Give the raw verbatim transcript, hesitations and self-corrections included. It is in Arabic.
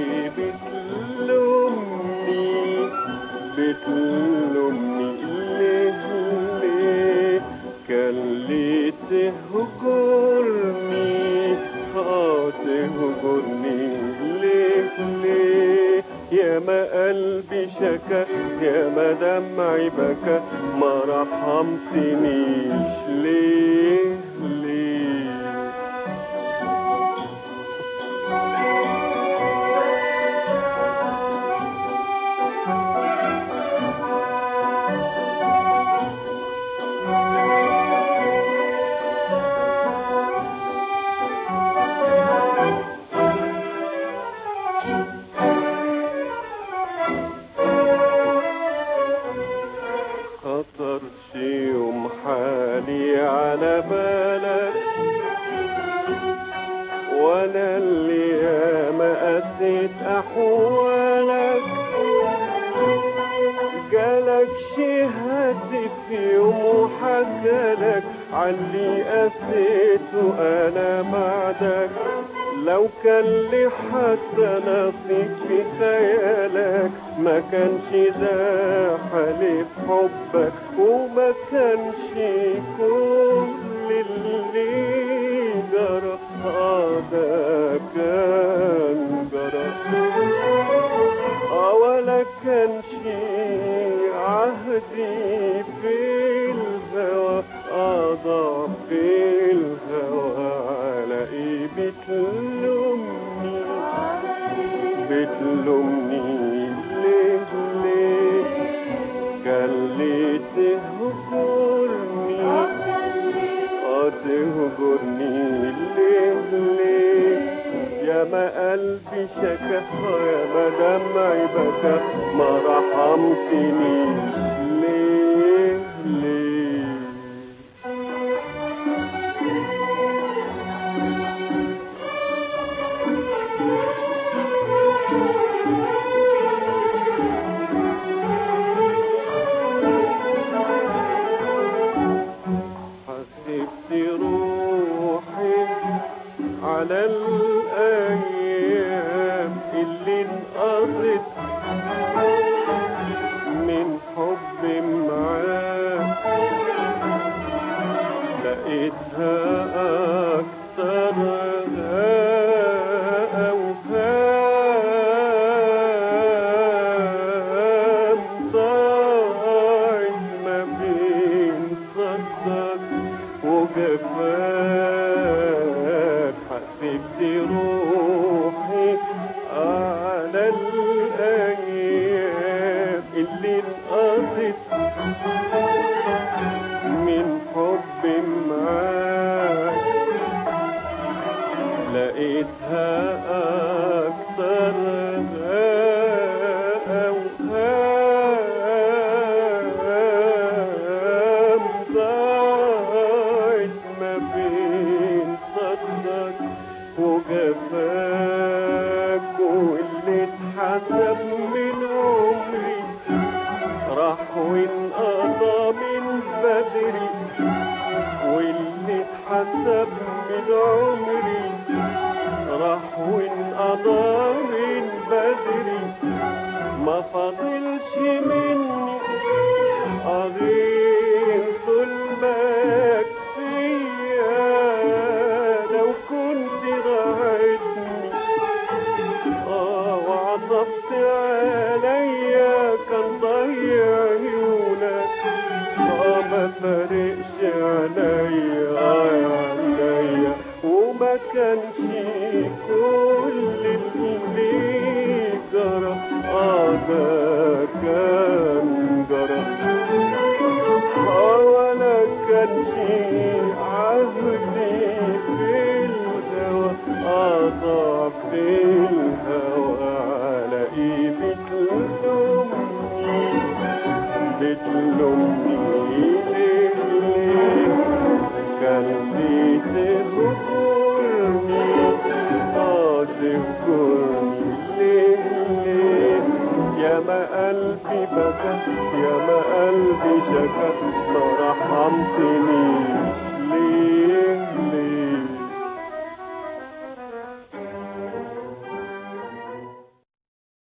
ليه بتلومني بتلومني ليه ليه كان ليه تهجرني اه تهجرني ليه ليه يا ما قلبي شكا يا ما دمعي بكى ما رحمتنيش ليه ليه خطرش يوم حالي على بالك وانا اللي ياما قسيت احوالك جالك شي هاتف يوم وحكالك عاللي قسيته انا بعدك لو كان لي حتى نصيب في خيالك ما كانش ده حالي في حبك وما كانش كل اللي جرى اه ده كان جرى اه ولا كانش عهدي في الهوى اه ضاع في الهوى على ايه بتلومني بتلومني ليه ليه كان ليه تهجرني اه تهجرني ليه ليه يا ما قلبي شكا يا ما دمعي بكى ما رحمتنيش ليه ليه حسبت روحي على الأيام اللي انقضت من حب معاك لقيتها أكتر أوهام ضاعت ما بين صدك وجفاك حسبت روحي على الأيام اللي انقضت من حب معاك لقيتها أكتر أوهام ضاعت ما بين صدك وجفاك واللي اتحسب من عمري راح وانقضى من بدري واللي اتحسب من عمري راح وانقضى من بدري ما فاضلش مني غير ظلمك فيا لو كنت راعتني اه وعطفت عليا كان ضيع عيونك اه ما فارقش عليا اه عليا وما كانش كل اللي جرى اه ده كان جرى اه ولا كانش عهدي في الهوى اه ضاع في الهوى على ايه بتلومني بتلومني ليه ليه كان لي تهجرني اه تهجرني ليه ليه يا ما قلبي بكى يا ما قلبي شكا ما رحمتنيش